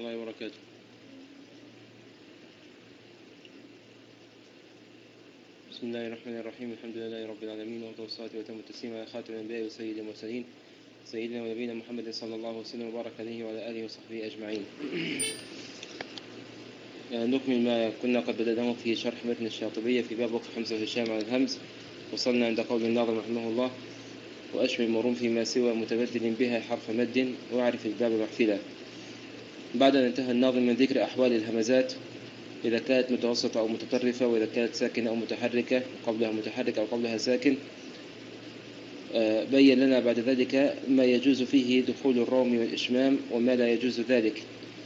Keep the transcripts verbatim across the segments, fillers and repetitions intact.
الله وبركاته. بسم الله الرحمن الرحيم. الحمد لله رب العالمين، وأفضل الصلاة وأتم التسليم على خاتم الأنبياء وسيد المرسلين سيدنا ونبينا محمد صلى الله وسلم وبارك عليه وعلى آله وصحبه أجمعين. نكمل ما كنا قد بدأناه في شرح متن الشاطبية في باب وقف حمزة وهشام على الهمز. وصلنا عند قول الناظم رحمه الله: وأشمل مرم فيما سوى متبدل بها حرف مد واعرف الباب محفلا. بعد أن انتهى الناظم من ذكر أحوال الهمزات إذا كانت متوسطة أو متطرفة، وإذا كانت ساكنة أو متحركة، قبلها متحركة أو قبلها ساكن، بين لنا بعد ذلك ما يجوز فيه دخول الروم والإشمام وما لا يجوز ذلك.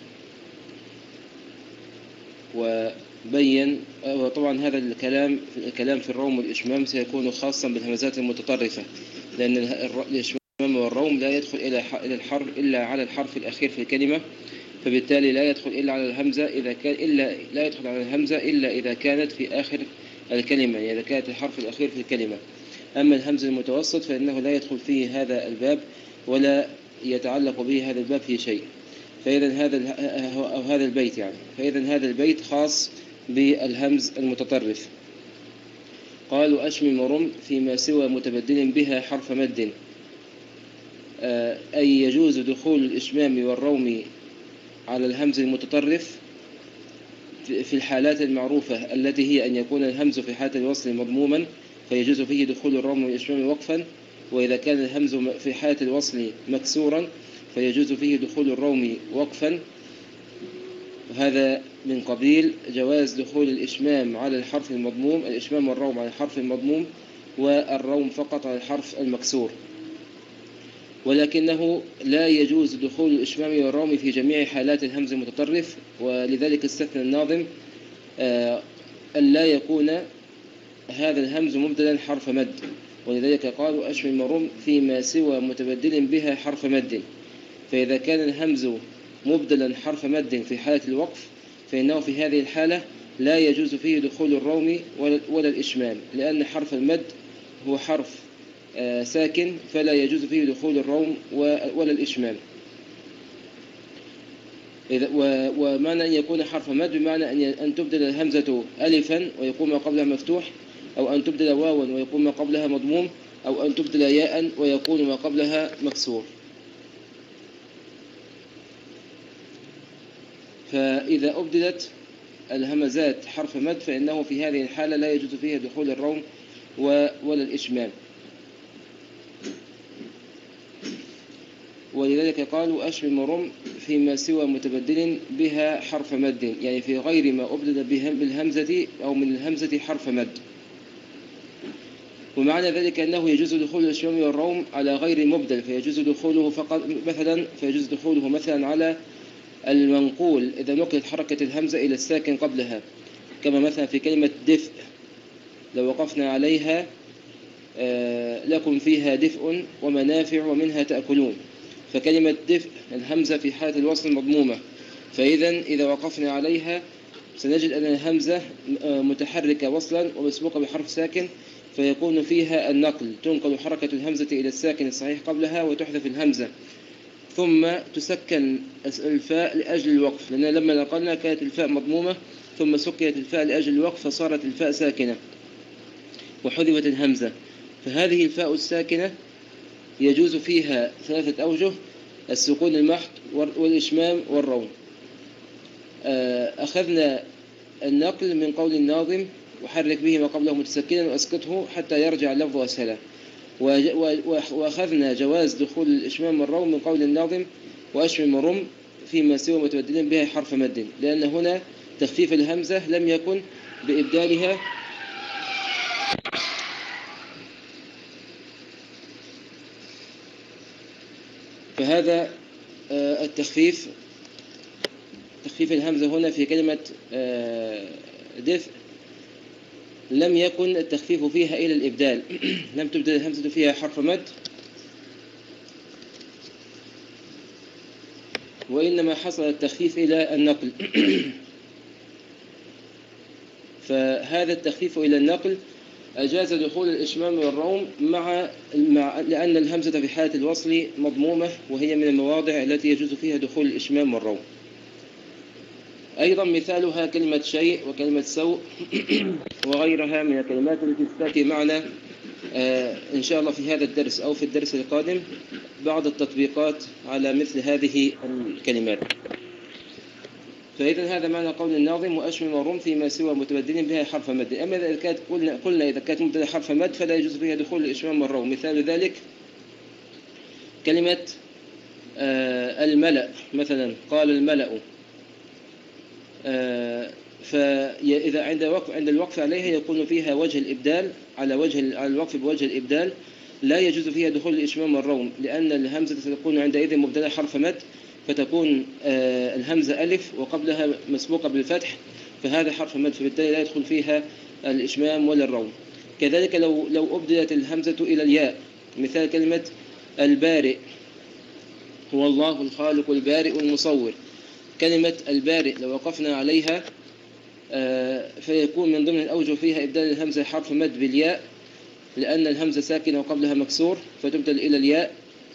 وبين وطبعا هذا الكلام الكلام في الروم والإشمام سيكون خاصا بالهمزات المتطرفة، لأن الإشمام والروم لا يدخل إلى الحرف إلا على الحرف الأخير في الكلمة، فبالتالي لا يدخل إلا على الهمزة إذا كان إلا لا يدخل على الهمزة إلا إذا كانت في آخر الكلمة، يعني إذا كانت الحرف الأخير في الكلمة. أما الهمز المتوسط فإنه لا يدخل فيه هذا الباب ولا يتعلق به هذا الباب في شيء. فإذا هذا أو هذا البيت يعني فإذا هذا البيت خاص بالهمز المتطرف. قالوا: أشمم ورم فيما سوى متبدل بها حرف مد، أي يجوز دخول الإشمام والروم على الهمز المتطرف في الحالات المعروفة التي هي أن يكون الهمز في حالة الوصل مضموما فيجوز فيه دخول الروم والإشمام وقفا، وإذا كان الهمز في حالة الوصل مكسورا فيجوز فيه دخول الروم وقفا. هذا من قبيل جواز دخول الإشمام على الحرف المضموم، الإشمام والروم على الحرف المضموم، والروم فقط على الحرف المكسور. ولكنه لا يجوز دخول الإشمام والروم في جميع حالات الهمز المتطرف، ولذلك استثنى الناظم أن لا يكون هذا الهمز مبدلا حرف مد، ولذلك قالوا: أشمم ورم فيما سوى متبدل بها حرف مد. فإذا كان الهمز مبدلا حرف مد في حالة الوقف فإنه في هذه الحالة لا يجوز فيه دخول الروم ولا الإشمام، لأن حرف المد هو حرف ساكن فلا يجوز فيه دخول الروم ولا الإشمام. ومعنى أن يكون حرف مد بمعنى أن تبدل الهمزة ألفا ويكون ما قبلها مفتوح، أو أن تبدل واوا ويكون ما قبلها مضموم، أو أن تبدل ياء ويكون ما قبلها مكسور. فإذا أبدلت الهمزات حرف مد فإنه في هذه الحالة لا يجوز فيها دخول الروم ولا الإشمام. ولذلك قالوا: أشمم ورم فيما سوى متبدل بها حرف مد، يعني في غير ما أبدل بالهمزة أو من الهمزة حرف مد. ومعنى ذلك أنه يجوز دخول الإشمام والروم على غير مبدل، فيجوز دخوله فقط مثلا فيجوز دخوله مثلا على المنقول إذا نقلت حركة الهمزة إلى الساكن قبلها، كما مثلا في كلمة دفء لو وقفنا عليها: آه لكم فيها دفء ومنافع ومنها تأكلون. فكلمة دفء الهمزة في حالة الوصل مضمومة، فإذا إذا وقفنا عليها سنجد أن الهمزة متحركة وصلا ومسبوقة بحرف ساكن، فيكون فيها النقل، تنقل حركة الهمزة إلى الساكن الصحيح قبلها وتحذف الهمزة، ثم تسكن الفاء لأجل الوقف، لأن لما نقلنا كانت الفاء مضمومة ثم سكنت الفاء لأجل الوقف فصارت الفاء ساكنة وحذفت الهمزة. فهذه الفاء الساكنة يجوز فيها ثلاثة أوجه: السكون المحض والإشمام والروم. أخذنا النقل من قول الناظم: وحرك به ما قبله متسكنا وأسقطه حتى يرجع اللفظ أسهلا. وأخذنا جواز دخول الإشمام والروم من قول الناظم: وأشمم ورم فيما سوى متبدل بها حرف مد، لأن هنا تخفيف الهمزة لم يكن بإبدالها فهذا التخفيف تخفيف الهمزة هنا في كلمة دفء لم يكن التخفيف فيها إلى الإبدال لم تبدل الهمزة فيها حرف مد، وإنما حصل التخفيف إلى النقل. فهذا التخفيف إلى النقل أجاز دخول الإشمام والروم مع, مع لأن الهمزة في حالة الوصل مضمومة، وهي من المواضع التي يجوز فيها دخول الإشمام والروم. أيضا مثالها كلمة شيء وكلمة سوء وغيرها من الكلمات التي تأتي معنا آه إن شاء الله في هذا الدرس أو في الدرس القادم بعض التطبيقات على مثل هذه الكلمات. فإذا هذا معنى قول الناظم: وأشمم والرم فيما سوى متبدل بها حرف مد. أما إذا كانت قلنا, قلنا إذا كانت مبتدأ حرف مد فلا يجوز فيها دخول الإشمام والروم. مثال ذلك كلمة آه الملأ مثلا، قال الملأ، آه فإذا عند وقف عند الوقف عليها يكون فيها وجه الإبدال على وجه على الوقف بوجه الإبدال، لا يجوز فيها دخول الإشمام والروم، لأن الهمزة تكون عندئذ مبتدأ حرف مد، فتكون آه الهمزة ألف وقبلها مسبوقة بالفتح، فهذا حرف مد، فبالتالي لا يدخل فيها الإشمام ولا الروم. كذلك لو لو أبدلت الهمزة إلى الياء، مثال كلمة البارئ، هو الله الخالق البارئ المصور. كلمة البارئ لو وقفنا عليها آه فيكون من ضمن الأوجه فيها إبدال الهمزة حرف مد بالياء، لأن الهمزة ساكنة وقبلها مكسور فتبدل إلى الياء،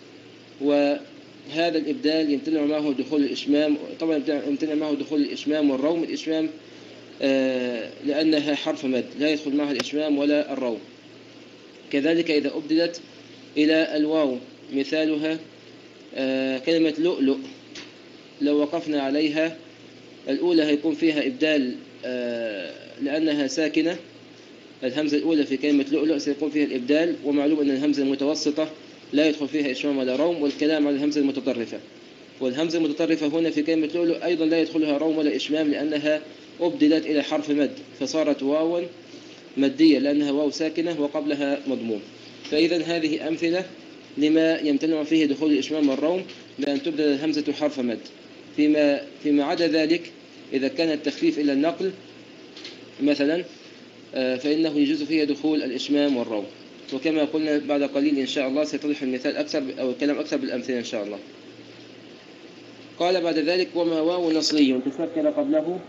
وهذا الإبدال يمتنع معه دخول الإشمام، طبعا يمتنع معه دخول الإشمام والروم. الإشمام آه لأنها حرف مد لا يدخل معها الإشمام ولا الروم. كذلك إذا أبدلت إلى الواو، مثالها آه كلمة لؤلؤ، لو وقفنا عليها الأولى هيكون فيها إبدال آه لأنها ساكنة، الهمزة الأولى في كلمة لؤلؤ سيكون فيها الإبدال، ومعلوم أن الهمزة المتوسطة لا يدخل فيها إشمام ولا روم، والكلام عن الهمزة المتطرفة. والهمزة المتطرفة هنا في كلمة لؤلؤ أيضا لا يدخلها روم ولا إشمام، لأنها أبدلت إلى حرف مد فصارت واوا مدية، لأنها واو ساكنة وقبلها مضموم. فإذا هذه أمثلة لما يمتنع فيه دخول الإشمام والروم، بأن تبدل الهمزة حرف مد. فيما فيما عدا ذلك، إذا كان التخفيف إلى النقل مثلا فإنه يجوز فيها دخول الإشمام والروم. وكما قلنا بعد قليل إن شاء الله سيتضح المثال أكثر أو الكلام أكثر بالأمثلة إن شاء الله. قال بعد ذلك: وما واو نصلي تسكن قبله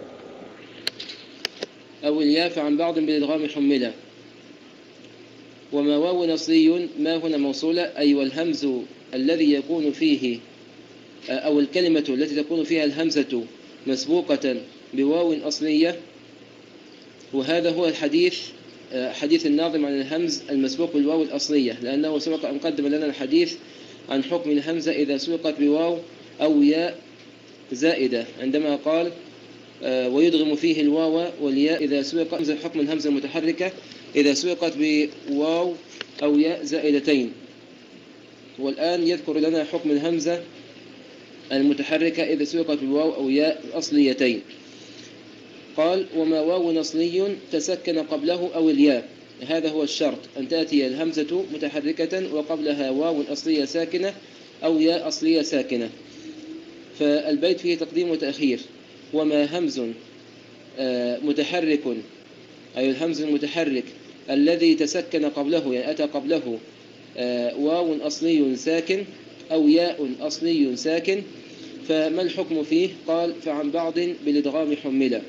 أو الياء فعن بعض بالإدغام حملة. وما واو نصلي، ما هنا موصولة، أي والهمز الذي يكون فيه أو الكلمة التي تكون فيها الهمزة مسبوقة بواو أصلية. وهذا هو الحديث حديث الناظم عن الهمز المسبوق بالواو الأصلية، لأنه سبق أن قدم لنا الحديث عن حكم الهمزة إذا سبقت بواو أو ياء زائدة، عندما قال ويدغم فيه الواو والياء إذا سبق حكم الهمزة المتحركة إذا سبقت بواو أو ياء زائدتين. والآن يذكر لنا حكم الهمزة المتحركة إذا سبقت بواو أو ياء أصليتين. قال: وما واو نصلي تسكن قبله أو الياء، هذا هو الشرط، أن تأتي الهمزة متحركة وقبلها واو أصلية ساكنة أو ياء أصلية ساكنة. فالبيت فيه تقديم وتأخير. وما همز متحرك، أي الهمز المتحرك الذي تسكن قبله، يعني أتى قبله واو أصلي ساكن أو ياء أصلي ساكن، فما الحكم فيه؟ قال: فعن بعض بالإدغام حملة.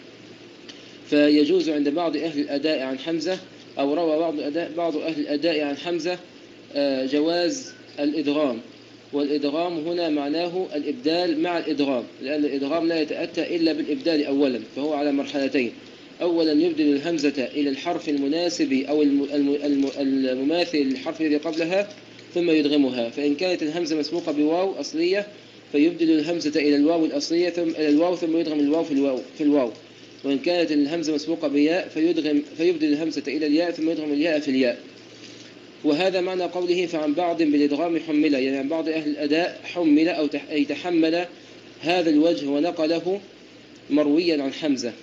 فيجوز عند بعض أهل الأداء عن حمزة، أو روى بعض الأداء بعض أهل الأداء عن حمزة جواز الإدغام. والإدغام هنا معناه الإبدال مع الإدغام، لأن الإدغام لا يتأتى إلا بالإبدال أولا، فهو على مرحلتين: أولا يبدل الهمزة إلى الحرف المناسب أو المماثل للحرف الذي قبلها ثم يدغمها. فإن كانت الهمزة مسبوقة بواو أصلية فيبدل الهمزة إلى الواو الأصلية ثم إلى الواو ثم يدغم الواو في الواو في الواو وإن كانت الهمزة مسبوقة بياء فيدغم فيبدل الهمزة إلى الياء ثم يدغم الياء في الياء. وهذا معنى قوله: فعن بعض بالإدغام حملة، يعني عن بعض أهل الأداء حمل أو أي تحمل هذا الوجه ونقله مرويا عن حمزة.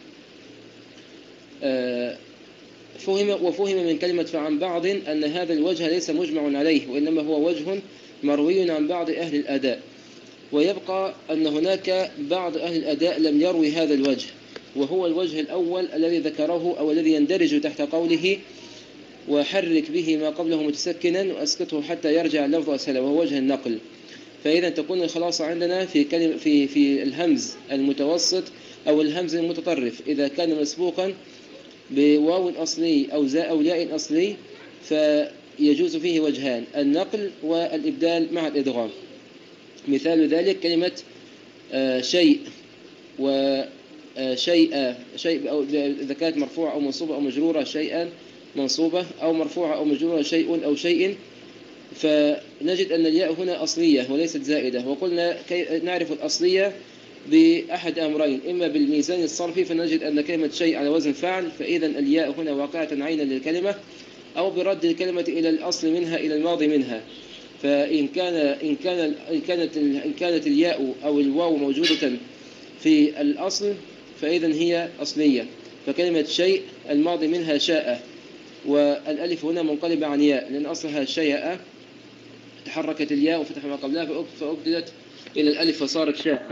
فهم وفهم من كلمة فعن بعض أن هذا الوجه ليس مجمع عليه، وإنما هو وجه مروي عن بعض أهل الأداء. ويبقى أن هناك بعض أهل الأداء لم يروي هذا الوجه، وهو الوجه الأول الذي ذكره أو الذي يندرج تحت قوله: وحرك به ما قبله متسكنا وأسكته حتى يرجع اللفظ أسهل، وهو وجه النقل. فإذا تكون الخلاصة عندنا في كلمة في في الهمز المتوسط أو الهمز المتطرف إذا كان مسبوقا بواو أصلي أو زاء أو ياء أصلي فيجوز فيه وجهان: النقل والإبدال مع الإدغام. مثال ذلك كلمة آه شيء، وشيء شيء إذا كانت مرفوعة أو منصوبة أو مجرورة شيئا منصوبة أو مرفوعة أو مجرورة شيء أو شيء، فنجد أن الياء هنا أصلية وليست زائدة. وقلنا كي نعرف الأصلية بأحد أمرين، إما بالميزان الصرفي فنجد أن كلمة شيء على وزن فعل، فإذا الياء هنا واقعة عينا للكلمة، أو برد الكلمة إلى الأصل منها إلى الماضي منها. فإن كان إن كان إن كانت إن كانت الياء أو الواو موجودة في الأصل فإذا هي أصلية. فكلمة شيء الماضي منها شاء، والألف هنا منقلبة عن ياء لأن أصلها شيء، تحركت الياء وفتح ما قبلها فأبدلت إلى الألف فصارت شاء.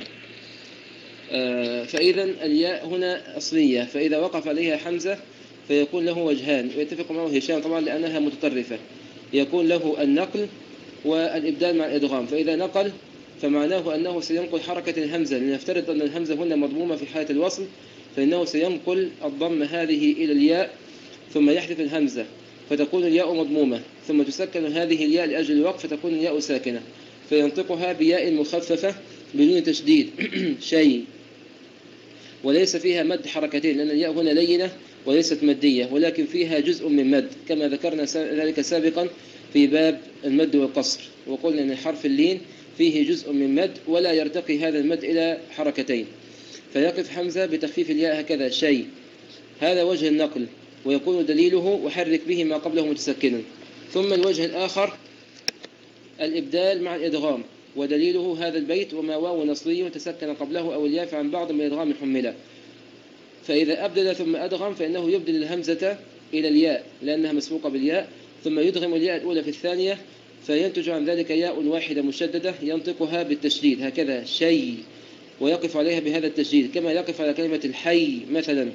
فإذا الياء هنا أصلية، فإذا وقف عليها حمزة فيكون له وجهان، ويتفق معه هشام طبعا لأنها متطرفة، يكون له النقل والإبدال مع الإدغام. فإذا نقل فمعناه أنه سينقل حركة الهمزة، لنفترض أن الهمزة هنا مضمومة في حالة الوصل، فإنه سينقل الضم هذه إلى الياء ثم يحذف الهمزة فتكون الياء مضمومة، ثم تسكن هذه الياء لأجل الوقف فتكون الياء ساكنة، فينطقها بياء مخففة بدون تشديد شيء، وليس فيها مد حركتين لأن الياء هنا لينة وليست مدية، ولكن فيها جزء من مد كما ذكرنا ذلك سابقا في باب المد والقصر، وقلنا أن حرف اللين فيه جزء من مد ولا يرتقي هذا المد إلى حركتين، فيقف حمزة بتخفيف الياء هكذا شيء. هذا وجه النقل، ويكون دليله وحرك به ما قبله متسكنا. ثم الوجه الآخر الإبدال مع الإدغام، ودليله هذا البيت وما واو نصلي تسكن قبله أو الياء عن بعض من الإدغام حملا. فإذا أبدل ثم أدغم فإنه يبدل الهمزة إلى الياء لأنها مسبوقة بالياء، ثم يدغم الياء الأولى في الثانية، فينتج عن ذلك ياء واحدة مشددة ينطقها بالتشديد هكذا شيء، ويقف عليها بهذا التشديد كما يقف على كلمة الحي مثلا،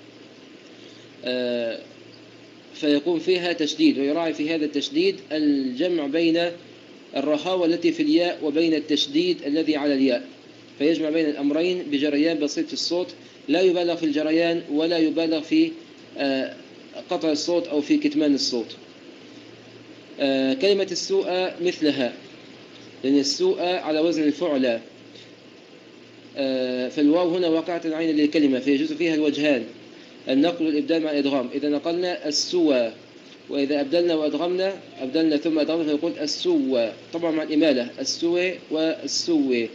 آه فيكون فيها تشديد، ويراعي في هذا التشديد الجمع بين الرخاوة التي في الياء وبين التشديد الذي على الياء، فيجمع بين الأمرين بجريان بسيط في الصوت، لا يبالغ في الجريان ولا يبالغ في آه قطع الصوت أو في كتمان الصوت. آه كلمة السوء مثلها، لأن السوء على وزن الفعلى، آه فالواو هنا واقعة عين للكلمة فيجوز فيها الوجهان، النقل والإبدال مع الإدغام. إذا نقلنا السوى، وإذا أبدلنا وأدغمنا أبدلنا ثم أدغمنا فيقول السوى، طبعا مع الإمالة السوى والسوى.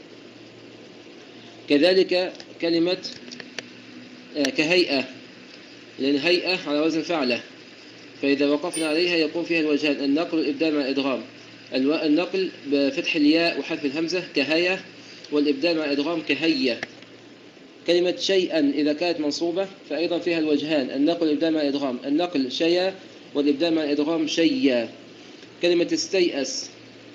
كذلك كلمة آه كهيئة، لأن هيئة على وزن فعلة، فإذا وقفنا عليها يكون فيها الوجهان النقل والإبدال مع الإدغام. النقل بفتح الياء وحذف الهمزة كهيئة، والإبدال مع الإدغام كهيئة. كلمة شيئا إذا كانت منصوبة فأيضا فيها الوجهان النقل والإبدال مع الإدغام، النقل شيئا والإبدال مع الإدغام شيئا. كلمة استيأس،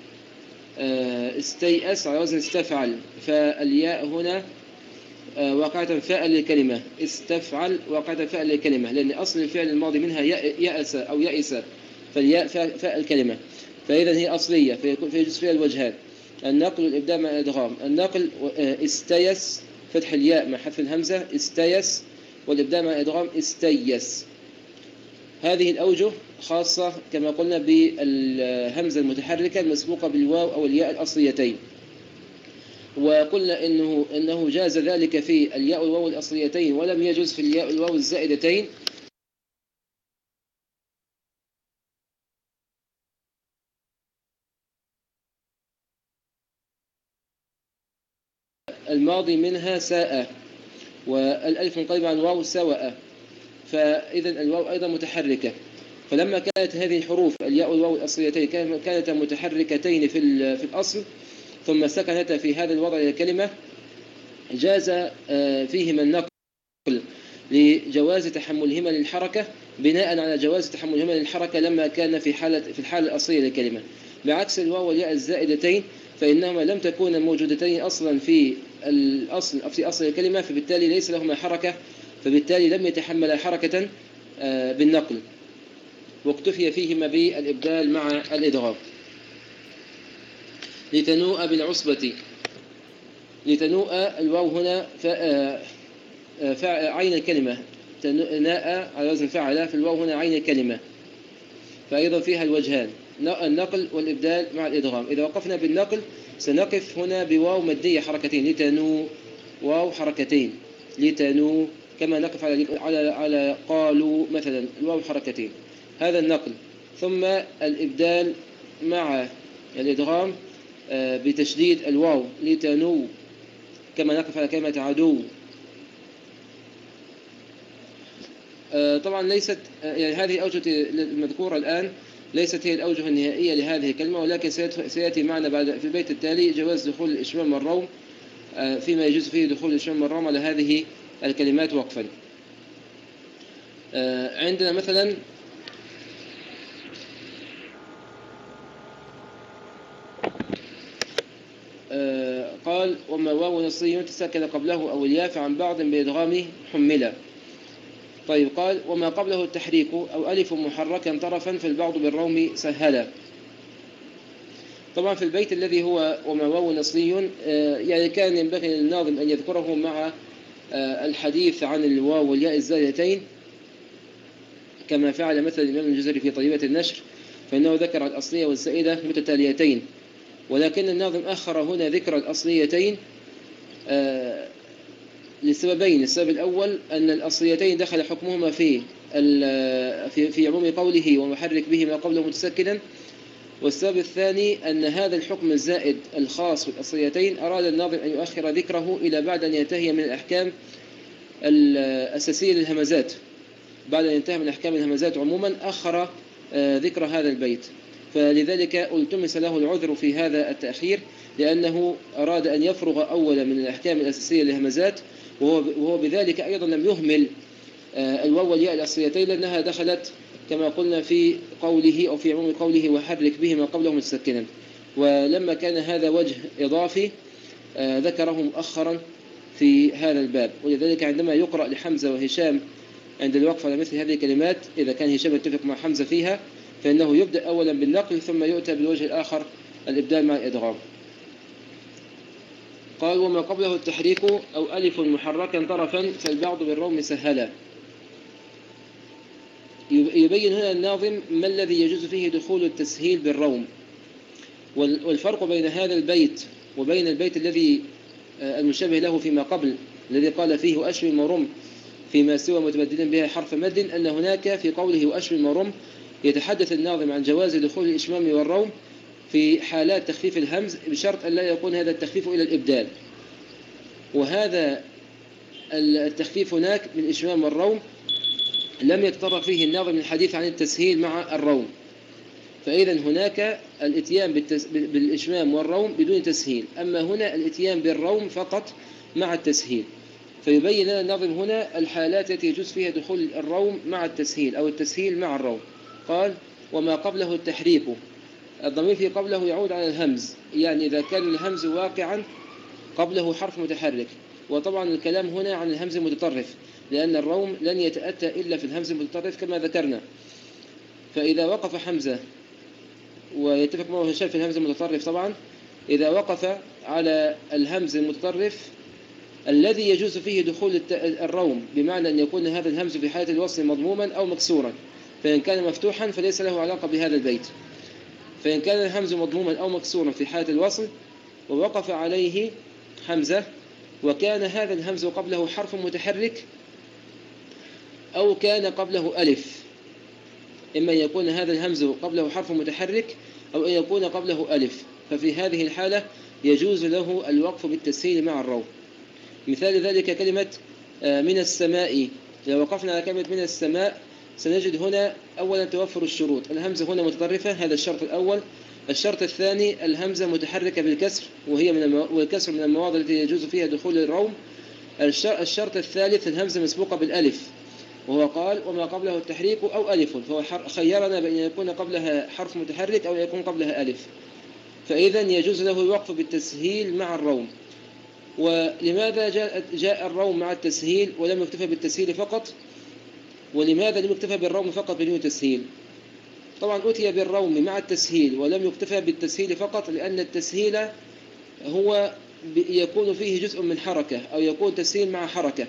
استيأس على وزن استفعل، فالياء هنا واقعة فاء للكلمة، استفعل واقعة فاء للكلمة، لأن أصل الفعل الماضي منها يأس أو يأس، فالياء فاء الكلمة، فإذا هي أصلية فيكون فيجوز فيها الوجهان النقل والإبدال مع الإدغام. النقل استيس فتح الياء مع حذف الهمزة استيس، والإبدال مع الإدغام استيس. هذه الأوجه خاصة كما قلنا بالهمزة المتحركة المسبوقة بالواو أو الياء الأصليتين، وقلنا إنه إنه جاز ذلك في الياء والواو الأصليتين ولم يجوز في الياء والواو الزائدتين. الماضي منها ساء، والألف منقلبة عن واو سواء، فإذا الواو أيضا متحركة. فلما كانت هذه الحروف الياء والواو الأصليتين كانتا متحركتين في في الأصل ثم سكنتا في هذا الوضع للكلمة، جاز فيهما النقل لجواز تحملهما للحركة بناء على جواز تحملهما للحركة لما كان في حالة في الحالة الأصلية للكلمة، بعكس الواو والياء الزائدتين فإنهما لم تكونا موجودتين أصلا في الأصل في أصل الكلمة، فبالتالي ليس لهما حركة، فبالتالي لم يتحملا حركة بالنقل، واكتفي فيهما بالإبدال مع الإدغام. لتنوء بالعصبة، لتنوء الواو هنا عين الكلمة، ناء على وزن فعل، فالواو هنا عين الكلمة، فأيضا فيها الوجهان النقل والإبدال مع الإدغام. إذا وقفنا بالنقل سنقف هنا بواو مدية حركتين لتنوء، واو حركتين لتنو، كما نقف على على على قالوا مثلا الواو حركتين، هذا النقل. ثم الإبدال مع الإدغام بتشديد الواو لتنو، كما نقف على كلمة عدو. طبعا ليست يعني هذه الأوجه المذكورة الآن ليست هي الأوجه النهائية لهذه الكلمة، ولكن سيأتي معنا بعد في البيت التالي جواز دخول الإشمام والروم فيما يجوز فيه دخول الإشمام والروم على هذه الكلمات وقفا. عندنا مثلا قال وما واو نصي تسكن قبله أو الياء فعن بعض بإدغام حملا. طيب قال وما قبله التحريك أو ألف محركا طرفا فالبعض بالروم سهلا. طبعا في البيت الذي هو وما واو نصي يعني كان ينبغي للناظم أن يذكره مع الحديث عن الواو والياء الزائدتين، كما فعل مثل الإمام الجزري في طيبة النشر، فإنه ذكر الأصلية والزائدة متتاليتين، ولكن الناظم أخر هنا ذكر الأصليتين لسببين. السبب الأول أن الأصليتين دخل حكمهما في في في عموم قوله ومحرك به ما قبله متسكنا، والسبب الثاني أن هذا الحكم الزائد الخاص بالأصليتين أراد الناظم أن يؤخر ذكره إلى بعد أن ينتهي من الأحكام الأساسية للهمزات. بعد أن ينتهي من أحكام الهمزات عموما أخر ذكر هذا البيت، فلذلك التمس له العذر في هذا التأخير، لأنه أراد أن يفرغ أولا من الأحكام الأساسية للهمزات، وهو بذلك أيضا لم يهمل الواو والياء الأصليتين، لأنها دخلت كما قلنا في قوله أو في عموم قوله وحرك به ما قبله متسكنا. ولما كان هذا وجه إضافي ذكره مؤخرا في هذا الباب، ولذلك عندما يقرأ لحمزة وهشام عند الوقف على مثل هذه الكلمات إذا كان هشام يتفق مع حمزة فيها فإنه يبدأ أولا بالنقل ثم يؤتى بالوجه الآخر الإبدال مع الإدغام. قال وما قبله التحريك أو ألف محركا طرفا فالبعض بالروم سهلا. يبين هنا الناظم ما الذي يجوز فيه دخول التسهيل بالروم، والفرق بين هذا البيت وبين البيت الذي المشابه له فيما قبل الذي قال فيه وأشمم ورم فيما سوى متبدل بها حرف مد، أن هناك في قوله وأشمم ورم يتحدث الناظم عن جواز دخول الإشمام والروم في حالات تخفيف الهمز بشرط أن لا يكون هذا التخفيف إلى الإبدال، وهذا التخفيف هناك من الإشمام والروم لم يتطرق فيه الناظم من الحديث عن التسهيل مع الروم، فإذا هناك الاتيان بالإشمام والروم بدون تسهيل، أما هنا الاتيان بالروم فقط مع التسهيل. فيبين لنا الناظم هنا الحالات التي يجوز فيها دخول الروم مع التسهيل أو التسهيل مع الروم. قال وما قبله التحريك، الضمير في قبله يعود على الهمز، يعني إذا كان الهمز واقعا قبله حرف متحرك، وطبعا الكلام هنا عن الهمز المتطرف لأن الروم لن يتأتى إلا في الهمز المتطرف كما ذكرنا. فإذا وقف حمزة ويتفق معه هشام في الهمز المتطرف، طبعا إذا وقف على الهمز المتطرف الذي يجوز فيه دخول الروم بمعنى أن يكون هذا الهمز في حالة الوصل مضموما أو مكسورا، فإن كان مفتوحا فليس له علاقة بهذا البيت، فإن كان الهمز مضموما أو مكسورا في حالة الوصل ووقف عليه حمزة وكان هذا الهمز قبله حرف متحرك أو كان قبله ألف، إما أن يكون هذا الهمز قبله حرف متحرك أو أن يكون قبله ألف، ففي هذه الحالة يجوز له الوقف بالتسهيل مع الروم. مثال ذلك كلمة من السماء، لو وقفنا على كلمة من السماء سنجد هنا أولا توفر الشروط، الهمزة هنا متطرفة، هذا الشرط الأول. الشرط الثاني الهمزة متحركة بالكسر، وهي من المو... والكسر من المواضع التي يجوز فيها دخول الروم. الشرط الثالث الهمزة مسبوقة بالألف، وهو قال وما قبله التحريك أو ألف، فهو خيرنا بأن يكون قبلها حرف متحرك أو يكون قبلها ألف، فإذا يجوز له الوقف بالتسهيل مع الروم. ولماذا جاء, جاء الروم مع التسهيل ولم يكتفى بالتسهيل فقط؟ ولماذا لم يكتفى بالروم فقط بدون تسهيل؟ طبعا أتي بالروم مع التسهيل ولم يكتفى بالتسهيل فقط لأن التسهيل هو يكون فيه جزء من حركة أو يكون تسهيل مع حركة،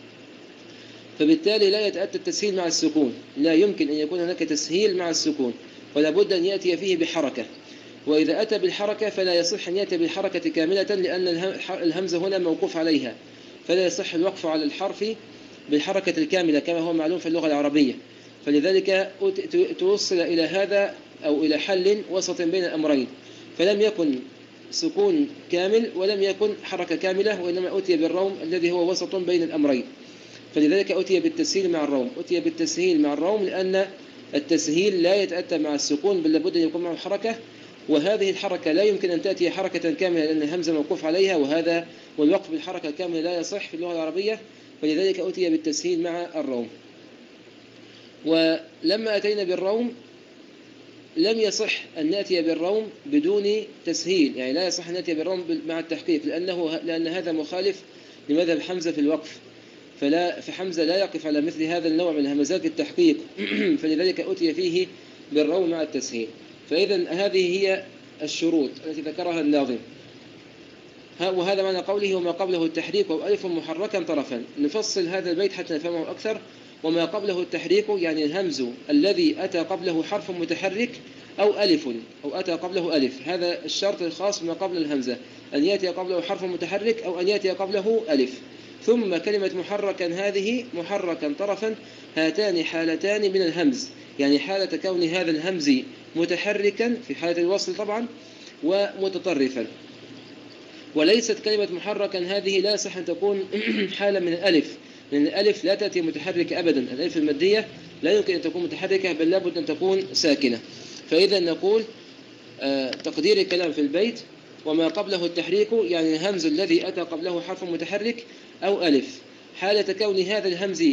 فبالتالي لا يتأتى التسهيل مع السكون، لا يمكن أن يكون هناك تسهيل مع السكون، ولا بد أن يأتي فيه بحركة. وإذا أتى بالحركة فلا يصح أن يأتي بالحركة كاملة لأن الهمزة هنا موقوف عليها، فلا يصح الوقف على الحرف بالحركة الكاملة كما هو معلوم في اللغة العربية. فلذلك توصل إلى هذا أو إلى حل وسط بين الأمرين، فلم يكن سكون كامل ولم يكن حركة كاملة، وإنما أتي بالروم الذي هو وسط بين الأمرين. فلذلك أتي بالتسهيل مع الروم أتي بالتسهيل مع الروم لأن التسهيل لا يتأتى مع السكون بل لابد أن يكون معه حركة، وهذه الحركة لا يمكن أن تأتي حركة كاملة لأن الهمزة موقوف عليها، وهذا والوقف بالحركة الكاملة لا يصح في اللغة العربية. فلذلك أتي بالتسهيل مع الروم. ولما أتينا بالروم لم يصح أن نأتي بالروم بدون تسهيل، يعني لا يصح أن نأتي بالروم مع التحقيق، لأنه لأن هذا مخالف لمذهب حمزة في الوقف، فلا فحمزة لا يقف على مثل هذا النوع من همزات التحقيق فلذلك أتي فيه بالروم مع التسهيل. فإذا هذه هي الشروط التي ذكرها الناظم، وهذا معنى قوله وما قبله التحريك أو ألف محركا طرفا. نفصل هذا البيت حتى نفهمه أكثر. وما قبله التحريك يعني الهمز الذي أتى قبله حرف متحرك أو ألف أو أتى قبله ألف، هذا الشرط الخاص بما قبل الهمزة، أن يأتي قبله حرف متحرك أو أن يأتي قبله ألف. ثم كلمة محركا هذه محركا طرفا، هاتان حالتان من الهمز، يعني حالة كون هذا الهمز متحركا في حالة الوصل طبعا ومتطرفا. وليست كلمة محركا هذه لا صح أن تكون حالة من الألف، لأن الألف لا تأتي متحركة أبدا، الألف المادية لا يمكن أن تكون متحركة بل لابد أن تكون ساكنة. فإذا نقول آه تقدير الكلام في البيت وما قبله التحريك يعني الهمز الذي أتى قبله حرف متحرك أو ألف، حالة كون هذا الهمز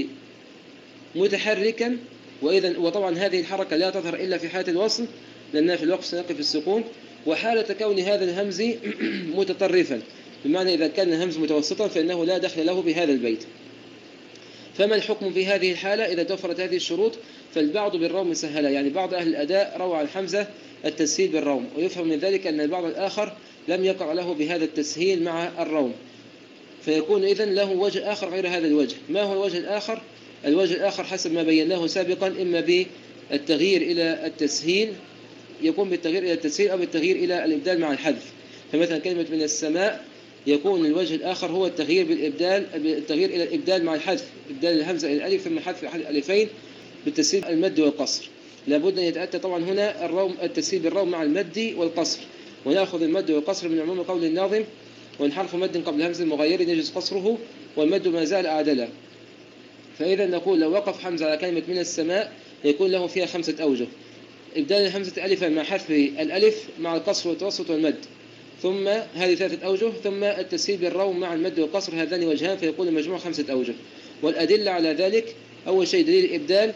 متحركا، وإذا وطبعا هذه الحركة لا تظهر إلا في حالة الوصل لأنها في الوقف سنقف السكون، وحالة كون هذا الهمز متطرفا، بمعنى إذا كان الهمز متوسطا فإنه لا دخل له بهذا البيت. فما الحكم في هذه الحالة إذا توفرت هذه الشروط؟ فالبعض بالروم مسهلة، يعني بعض أهل الأداء روى عن حمزة التسهيل بالروم، ويفهم من ذلك أن البعض الآخر لم يقع له بهذا التسهيل مع الروم، فيكون إذن له وجه آخر غير هذا الوجه. ما هو الوجه الآخر؟ الوجه الآخر حسب ما بيناه سابقا، إما بالتغيير إلى التسهيل، يكون بالتغيير إلى التسهيل أو بالتغيير إلى الإبدال مع الحذف. فمثلا كلمة من السماء يكون الوجه الآخر هو التغيير بالإبدال، التغيير إلى الإبدال مع الحذف، إبدال الهمزة إلى الألف ثم حذف أحد الألفين بالتسهيل المد والقصر. لابد أن يتأتى طبعا هنا الروم التسهيل بالروم مع المد والقصر، ونأخذ المد والقصر من عموم قول الناظم وإن حرف مد قبل همز مغير يجوز قصره والمد ما زال أعدلا. فإذا نقول لو وقف حمزة على كلمة من السماء يكون له فيها خمسة أوجه: إبدال الهمزة ألفا مع حذف الألف مع القصر والتوسط والمد، ثم هذه ثلاثة أوجه، ثم التسهيل بالروم مع المد والقصر، هذان وجهان، فيكون المجموع خمسة أوجه. والأدلة على ذلك: أول شيء دليل الإبدال،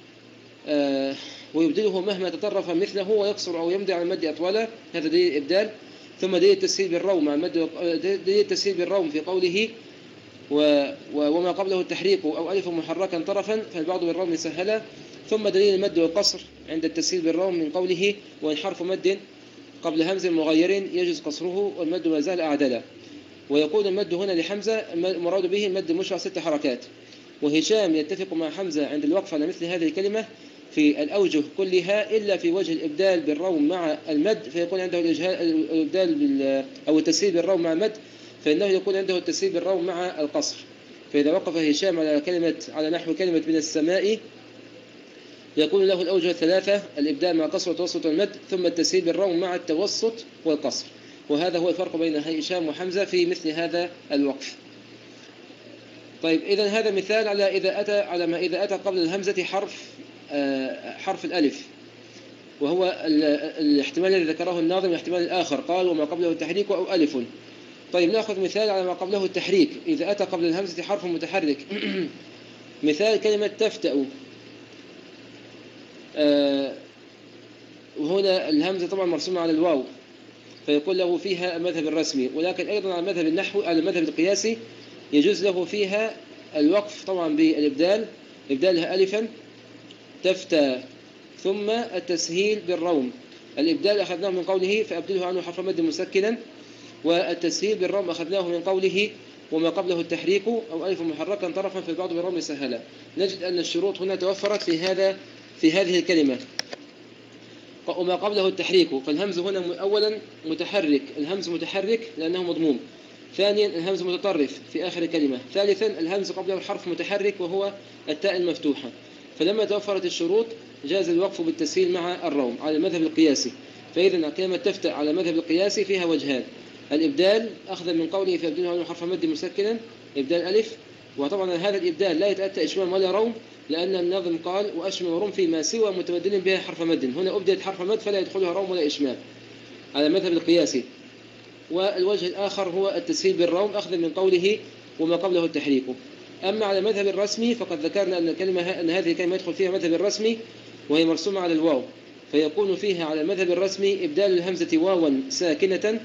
آه ويبدله مهما تطرف مثله ويقصر أو يمضي على المد أطولا، هذا دليل الإبدال. ثم دليل التسهيل بالروم مع المد، دليل التسهيل بالروم في قوله و... وما قبله التحريك أو ألف محركا طرفا، فالبعض بالروم سهلا. ثم دليل المد والقصر عند التسهيل بالروم من قوله وإن حرف مد قبل همز مغير يجوز قصره والمد ما زال أعدلا. ويقول المد هنا لحمزة المراد به المد المشرع ست حركات. وهشام يتفق مع حمزة عند الوقف على مثل هذه الكلمة في الأوجه كلها إلا في وجه الإبدال بالروم مع المد، فيكون عنده الإبدال بال أو التسهيل بالروم مع المد، فإنه يكون عنده التسهيل بالروم مع القصر. فإذا وقف هشام على كلمة على نحو كلمة من السماء يكون له الأوجه الثلاثة: الإبدال مع القصر والتوسط والمد، ثم التسهيل بالروم مع التوسط والقصر. وهذا هو الفرق بين هشام وحمزة في مثل هذا الوقف. طيب، إذا هذا مثال على إذا أتى على ما إذا أتى قبل الهمزة حرف آه حرف الألف، وهو الاحتمال الذي ذكره الناظم الاحتمال الآخر، قال وما قبله التحريك أو ألف. طيب، نأخذ مثال على ما قبله التحريك إذا أتى قبل الهمزة حرف متحرك. مثال كلمة تفتأ، آه وهنا الهمزة طبعا مرسومة على الواو، فيقول له فيها المذهب الرسمي، ولكن أيضا على المذهب النحو على المذهب القياسي يجوز له فيها الوقف طبعا بالإبدال، إبدالها ألفا تفتى، ثم التسهيل بالروم. الإبدال أخذناه من قوله فأبدله عنه حرف مد مسكنا، والتسهيل بالروم أخذناه من قوله وما قبله التحريك أو ألف محركا طرفا في البعض بالروم سهلا. نجد أن الشروط هنا توفرت في هذا في هذه الكلمة. وما قبله التحريك، فالهمز هنا أولا متحرك، الهمز متحرك لأنه مضموم، ثانيا الهمز متطرف في آخر الكلمة. ثالثا الهمز قبله حرف متحرك وهو التاء المفتوحة. فلما توفرت الشروط جاز الوقف بالتسهيل مع الروم على المذهب القياسي. فإذا كلمة تفتأ على المذهب القياسي فيها وجهان: الإبدال أخذا من قوله فيبدلها حرف مد مسكنا، إبدال ألف. وطبعا هذا الإبدال لا يتأتى إشمام ولا روم، لأن الناظم قال وأشمم وروم فيما سوى متمدل بها حرف مد. هنا أبدلت حرف مد فلا يدخلها روم ولا إشمام على المذهب القياسي. والوجه الآخر هو التسهيل بالروم أخذا من قوله وما قبله التحريك. أما على المذهب الرسمي فقد ذكرنا أن الكلمة أن هذه الكلمة يدخل فيها مذهب الرسمي وهي مرسومة على الواو، فيكون فيها على المذهب الرسمي إبدال الهمزة واوا ساكنة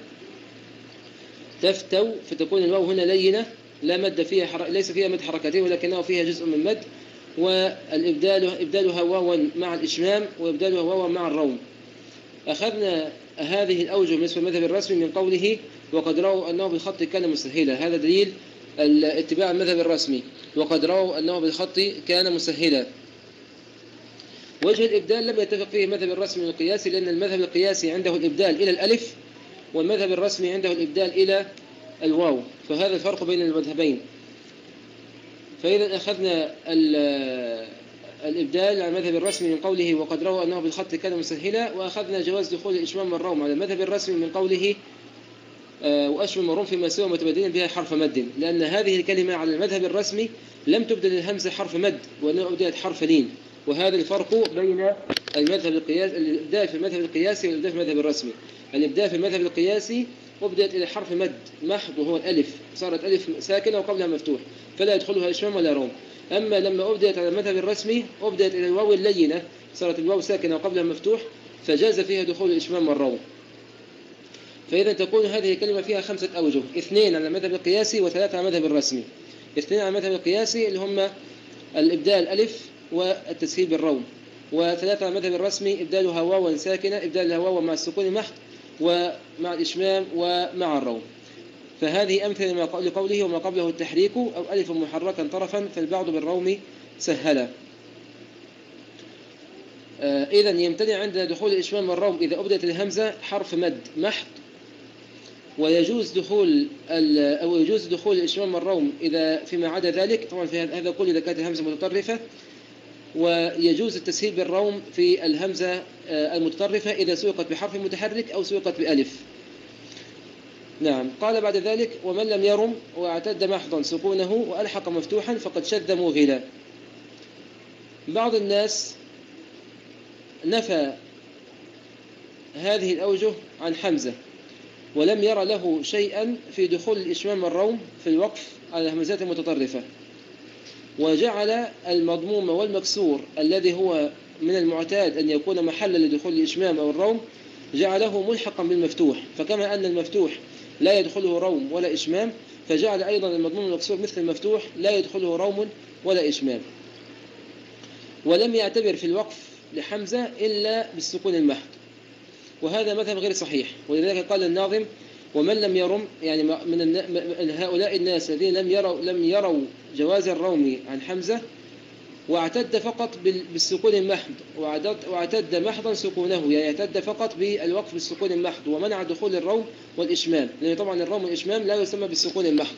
تفتو، فتكون الواو هنا لينة لا مد فيها حر... ليس فيها مد حركتين ولكنه فيها جزء من مد، والإبدال إبدالها واوا مع الإشمام وإبدالها واوا مع الروم. أخذنا هذه الأوجه بالنسبة للمذهب الرسمي من قوله وقد رأوا أنه بالخط كان مسهلا، هذا دليل اتباع المذهب الرسمي، وقد رأوا أنه بالخط كان مسهلا. وجه الإبدال لم يتفق فيه المذهب الرسمي والقياسي، لأن المذهب القياسي عنده الإبدال إلى الألف والمذهب الرسمي عنده الإبدال إلى الواو، فهذا الفرق بين المذهبين. فإذا أخذنا الإبدال على المذهب الرسمي من قوله وقد رأوا أنه بالخط كان مسهلا، وأخذنا جواز دخول الإشمام والروم على المذهب الرسمي من قوله وأشمم وروم فيما سوى متبدلا بها حرف مد، لأن هذه الكلمة على المذهب الرسمي لم تبدل الهمزة حرف مد وإنما أبدلت حرف لين، وهذا الفرق بين المذهب القياسي الإبدال في المذهب القياسي والإبدال في المذهب الرسمي. الإبدال في المذهب القياسي أبدلت إلى حرف مد محض وهو الألف، صارت ألف ساكنة وقبلها مفتوح فلا يدخلها إشمام ولا روم. أما لما أبدلت على المذهب الرسمي أبدلت إلى الواو اللينة، صارت الواو ساكنة وقبلها مفتوح فجاز فيها دخول الإشمام والروم. فإذا تكون هذه الكلمة فيها خمسة أوجه: اثنين على المذهب القياسي وثلاثة على المذهب الرسمي. اثنين على المذهب القياسي اللي هم الإبدال ألف والتسهيل بالروم، وثلاثة على المذهب الرسمي إبدالها واوا ساكنة، إبدالها واوا مع السكون محض ومع الإشمام ومع الروم. فهذه أمثلة لقوله وما قبله التحريك أو ألف محركا طرفا فالبعض بالروم سهلا. آه إذا يمتنع عند دخول الإشمام والروم إذا أبدلت الهمزة حرف مد محض، ويجوز دخول أو يجوز دخول الإشمام والروم إذا فيما عدا ذلك، طبعا في هذا كله إذا كانت الهمزة متطرفة، ويجوز التسهيل بالروم في الهمزة المتطرفة إذا سوقت بحرف متحرك أو سوقت بألف. نعم. قال بعد ذلك ومن لم يرم واعتد محضا سكونه وألحق مفتوحا فقد شذ موغلا. بعض الناس نفى هذه الأوجه عن حمزة ولم يرى له شيئا في دخول الإشمام والروم في الوقف على الهمزات المتطرفة، وجعل المضموم والمكسور الذي هو من المعتاد أن يكون محلا لدخول الإشمام أو الروم جعله ملحقا بالمفتوح، فكما أن المفتوح لا يدخله روم ولا إشمام فجعل أيضا المضموم والمكسور مثل المفتوح لا يدخله روم ولا إشمام، ولم يعتبر في الوقف لحمزة إلا بالسكون المحض، وهذا مذهب غير صحيح. ولذلك قال الناظم ومن لم يرم، يعني من هؤلاء الناس الذين لم يروا لم يروا جواز الروم عن حمزة واعتد فقط بالسكون المحض، واعتد محضا سكونه، يعني اعتد فقط بالوقف بالسكون المحض ومنع دخول الروم والإشمام، لأن طبعا الروم والإشمام لا يسمى بالسكون المحض.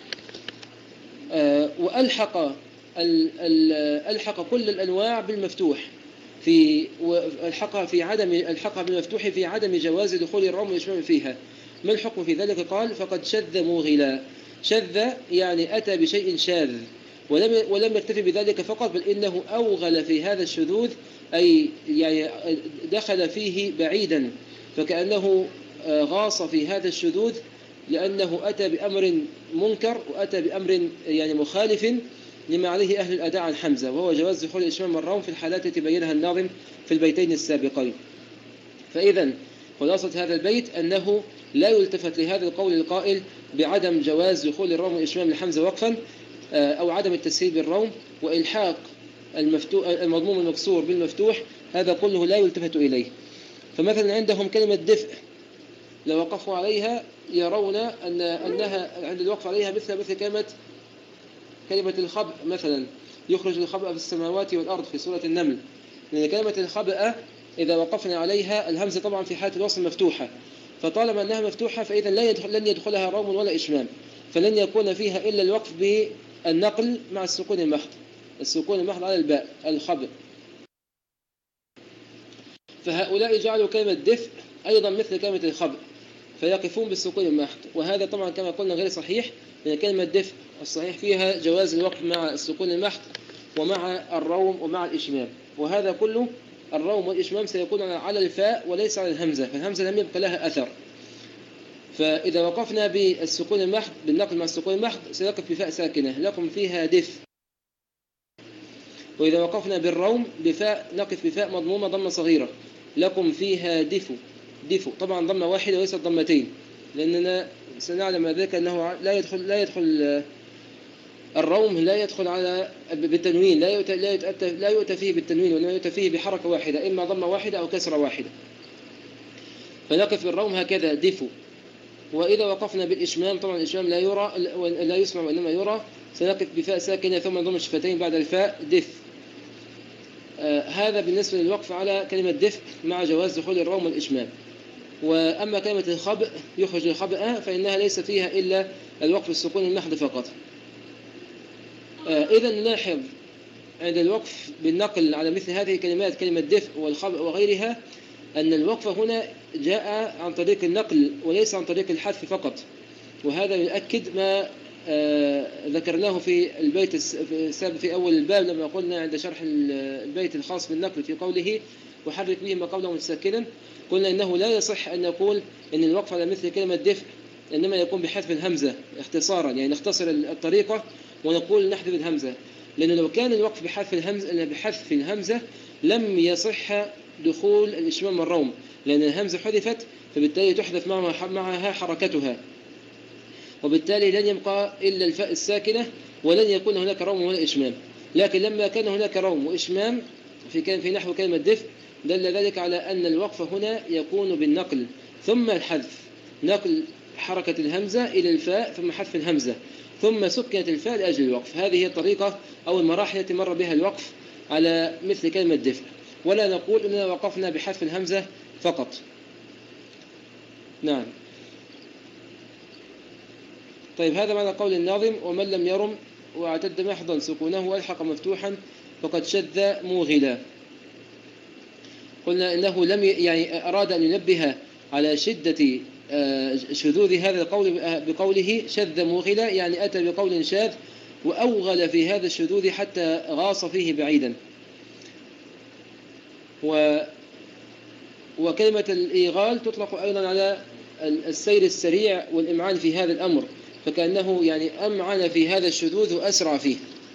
أه وألحق ال ال ألحق كل الأنواع بالمفتوح في الحقها في عدم الحقها بالمفتوح في عدم جواز دخول الروم والإشمام فيها. ما الحكم في ذلك؟ قال فقد شذ موغلا. شذ يعني أتى بشيء شاذ، ولم ولم يكتفي بذلك فقط، بل إنه أوغل في هذا الشذوذ، أي يعني دخل فيه بعيدا، فكأنه غاص في هذا الشذوذ لأنه أتى بأمر منكر وأتى بأمر يعني مخالف لما عليه أهل الأداء عن حمزة، وهو جواز دخول الإشمام والروم في الحالات التي بينها الناظم في البيتين السابقين. فإذا خلاصة هذا البيت أنه لا يلتفت لهذا القول القائل بعدم جواز دخول الروم والإشمام لحمزة وقفا أو عدم التسهيل بالروم وإلحاق المضموم المكسور بالمفتوح، هذا كله لا يلتفت إليه. فمثلا عندهم كلمة دفء لو وقفوا عليها يرون أن أنها عند الوقف عليها مثل مثل كلمة كلمة الخبأ مثلا، يخرج الخبأ في السماوات والأرض في سورة النمل، لأن كلمة الخبأ إذا وقفنا عليها الهمزة طبعا في حالة الوصل مفتوحة، فطالما أنها مفتوحة فإذا لن يدخل لن يدخلها روم ولا إشمام، فلن يكون فيها إلا الوقف بالنقل مع السكون المحض، السكون المحض على الباء الخبر. فهؤلاء جعلوا كلمة دفء أيضا مثل كلمة الخبر، فيقفون بالسكون المحض، وهذا طبعا كما قلنا غير صحيح، لأن كلمة دفء الصحيح فيها جواز الوقف مع السكون المحض ومع الروم ومع الإشمام، وهذا كله الروم والإشمام سيكون على الفاء وليس على الهمزة، فالهمزة لم يبقى لها أثر. فإذا وقفنا بالسكون المحض بالنقل مع السكون المحض سيقف بفاء ساكنة لكم فيها دف، وإذا وقفنا بالروم بفاء نقف بفاء مضمومة ضمة صغيرة لكم فيها دفو دفو، طبعا ضمة واحدة وليست ضمتين، لأننا سنعلم ذلك أنه لا يدخل لا يدخل الروم لا يدخل على بالتنوين، لا يؤتى لا يؤتى لا يؤتى فيه بالتنوين، وإنما يؤتى فيه بحركة واحدة، إما ضمة واحدة أو كسرة واحدة، فنقف بالروم هكذا دفو. وإذا وقفنا بالإشمام طبعا الإشمام لا يرى لا يسمع وإنما يرى، سنقف بفاء ساكنة ثم نضم الشفتين بعد الفاء دف. آه هذا بالنسبة للوقف على كلمة دف مع جواز دخول الروم والإشمام. وأما كلمة الخبء يخرج الخبأ فإنها ليس فيها إلا الوقف السكون المحض فقط. آه إذا نلاحظ عند الوقف بالنقل على مثل هذه الكلمات كلمة دف والخبأ وغيرها أن الوقف هنا جاء عن طريق النقل وليس عن طريق الحذف فقط، وهذا يؤكد ما آه ذكرناه في البيت السابق في أول الباب لما قلنا عند شرح البيت الخاص بالنقل في قوله وحرك به ما قبله متسكنا، قلنا إنه لا يصح أن نقول أن الوقف على مثل كلمة دفء إنما يكون بحذف الهمزة اختصارا، يعني نختصر الطريقة ونقول نحذف الهمزة، لأنه لو كان الوقف بحذف الهمزة بحذف الهمزة لم يصح دخول الإشمام والروم، لأن الهمزة حذفت فبالتالي تحذف معها حركتها، وبالتالي لن يبقى إلا الفاء الساكنة ولن يكون هناك روم ولا إشمام. لكن لما كان هناك روم وإشمام في كان في نحو كلمة دفء دل ذلك على أن الوقف هنا يكون بالنقل ثم الحذف، نقل حركة الهمزة إلى الفاء ثم حذف الهمزة ثم سكنت الفاء لأجل الوقف. هذه هي الطريقة أو المراحل التي مر بها الوقف على مثل كلمة دفء، ولا نقول إننا وقفنا بحذف الهمزة فقط. نعم. طيب هذا معنى قول الناظم ومن لم يرم واعتد محضا سكونه والحق مفتوحا فقد شذ موغلا. قلنا إنه لم يعني أراد أن ينبه على شدة شذوذ هذا القول بقوله شذ موغلا، يعني أتى بقول شاذ وأوغل في هذا الشذوذ حتى غاص فيه بعيدا. و وكلمة الإيغال تطلق أيضا على السير السريع والإمعان في هذا الأمر، فكأنه يعني أمعن في هذا الشذوذ وأسرع فيه.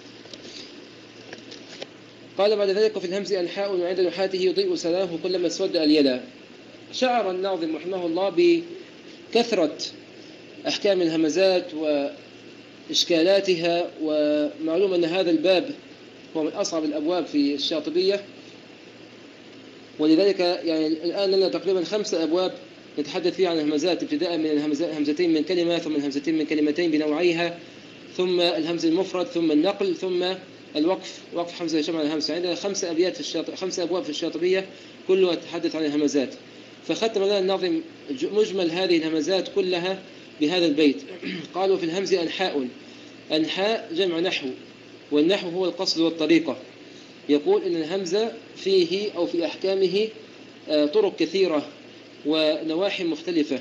قال بعد ذلك في الهمز أنحاء وعند نحاته يضيء سلاه كلما اسود اليلا. شعر الناظم رحمه الله بكثرة أحكام الهمزات وإشكالاتها، ومعلوم أن هذا الباب هو من أصعب الأبواب في الشاطبية، ولذلك يعني الآن لنا تقريبا خمسة أبواب نتحدث فيها عن الهمزات، ابتداء من الهمزتين من كلمة ثم الهمزتين من كلمتين بنوعيها ثم الهمز المفرد ثم النقل ثم الوقف وقف حمزة يشمع الهمزة. عندنا خمسة أبيات في الشاطبية، خمسة أبواب في الشاطبية كلها تتحدث عن الهمزات، فختم لنا الناظم مجمل هذه الهمزات كلها بهذا البيت. قالوا في الهمز أنحاء، أنحاء جمع نحو، والنحو هو القصد والطريقة. يقول إن الهمزة فيه أو في أحكامه طرق كثيرة ونواحي مختلفة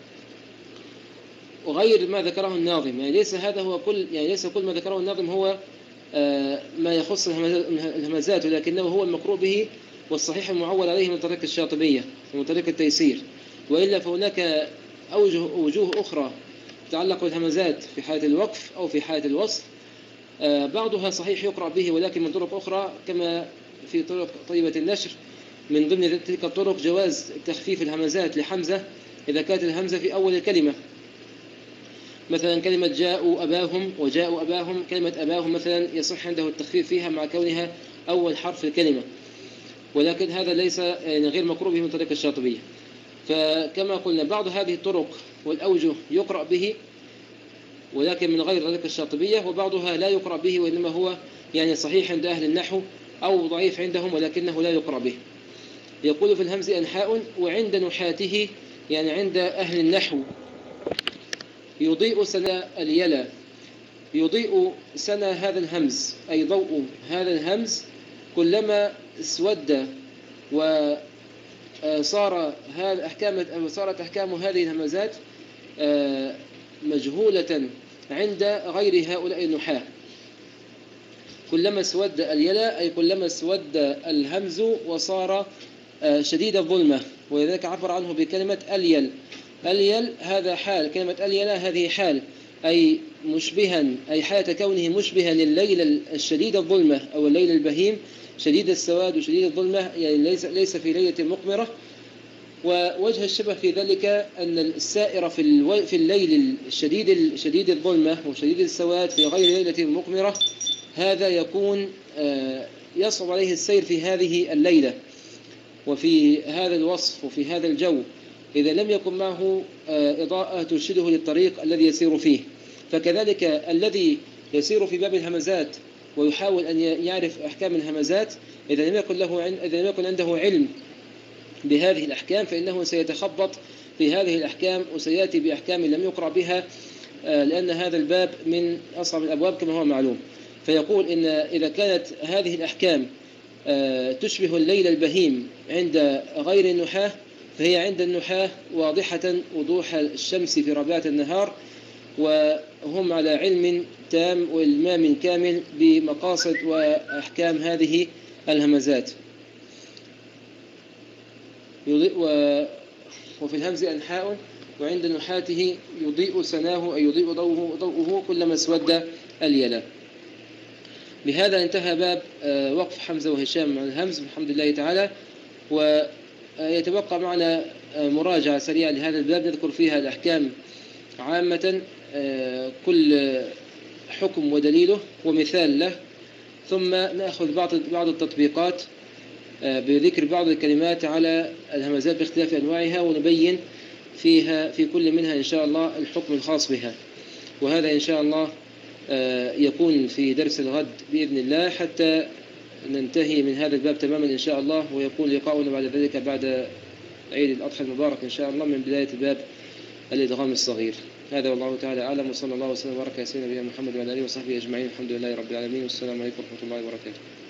وغير ما ذكره الناظم، يعني ليس هذا هو كل يعني ليس كل ما ذكره الناظم هو ما يخص الهمزات، ولكنه هو المقروء به والصحيح المعول عليه من طريق الشاطبية ومن طريق التيسير، وإلا فهناك أوجه وجوه أخرى تتعلق بالهمزات في حالة الوقف أو في حالة الوصل، بعضها صحيح يقرأ به ولكن من طرق أخرى كما في طرق طيبة النشر. من ضمن تلك الطرق جواز تخفيف الهمزات لحمزة إذا كانت الهمزة في أول الكلمة، مثلا كلمة جاءوا أباهم وجاءوا أباهم، كلمة أباهم مثلا يصح عنده التخفيف فيها مع كونها أول حرف الكلمة، ولكن هذا ليس يعني غير مقروء به من طريق الشاطبية. فكما قلنا بعض هذه الطرق والأوجه يقرأ به ولكن من غير طريق الشاطبية، وبعضها لا يقرأ به وإنما هو يعني صحيح عند أهل النحو أو ضعيف عندهم ولكنه لا يقرأ به. يقول في الهمز أنحاء وعند نحاته يعني عند أهل النحو يضيء سنى اليلا، يضيء سنى هذا الهمز أي ضوء هذا الهمز كلما اسود وصار هذا أحكام صارت أحكام هذه الهمزات مجهولة عند غير هؤلاء النحاة. كلما اسود اليلا أي كلما اسود الهمز وصار شديد الظلمة، ولذلك عبر عنه بكلمة اليل. اليل هذا حال، كلمة اليلا هذه حال، أي مشبها، أي حالة كونه مشبها لليل الشديد الظلمة أو الليل البهيم شديد السواد وشديد الظلمة، يعني ليس ليس في ليلة مقمرة. ووجه الشبه في ذلك أن السائر في في الليل الشديد شديد الظلمة وشديد السواد في غير ليلة مقمرة هذا يكون يصعب عليه السير في هذه الليلة وفي هذا الوصف وفي هذا الجو إذا لم يكن معه إضاءة ترشده للطريق الذي يسير فيه. فكذلك الذي يسير في باب الهمزات ويحاول أن يعرف أحكام الهمزات إذا لم يكن له إذا لم يكن عنده علم بهذه الأحكام فإنه سيتخبط في هذه الأحكام وسيأتي بأحكام لم يقرأ بها، لأن هذا الباب من أصعب الأبواب كما هو معلوم. فيقول إن إذا كانت هذه الأحكام تشبه الليل البهيم عند غير النحاة فهي عند النحاة واضحة وضوح الشمس في ربيعة النهار، وهم على علم تام وإلمام كامل بمقاصد وأحكام هذه الهمزات. وفي الهمز أنحاء وعند نحاته يضيء سناه أي يضيء ضوءه, ضوءه كلما اسود اليلا. بهذا انتهى باب وقف حمزة وهشام عن الهمز الحمد لله تعالى. ويتبقى معنا مراجعة سريعة لهذا الباب نذكر فيها الأحكام عامة، كل حكم ودليله ومثال له، ثم نأخذ بعض بعض التطبيقات بذكر بعض الكلمات على الهمزات باختلاف أنواعها ونبين فيها في كل منها إن شاء الله الحكم الخاص بها. وهذا إن شاء الله يكون في درس الغد بإذن الله حتى ننتهي من هذا الباب تماما إن شاء الله، ويكون لقاؤنا بعد ذلك بعد عيد الأضحى المبارك إن شاء الله من بداية باب الإدغام الصغير. هذا والله تعالى أعلم، وصلى الله وسلم وبارك على سيدنا محمد وعلى آله وصحبه أجمعين. الحمد لله رب العالمين، والسلام عليكم ورحمة الله وبركاته.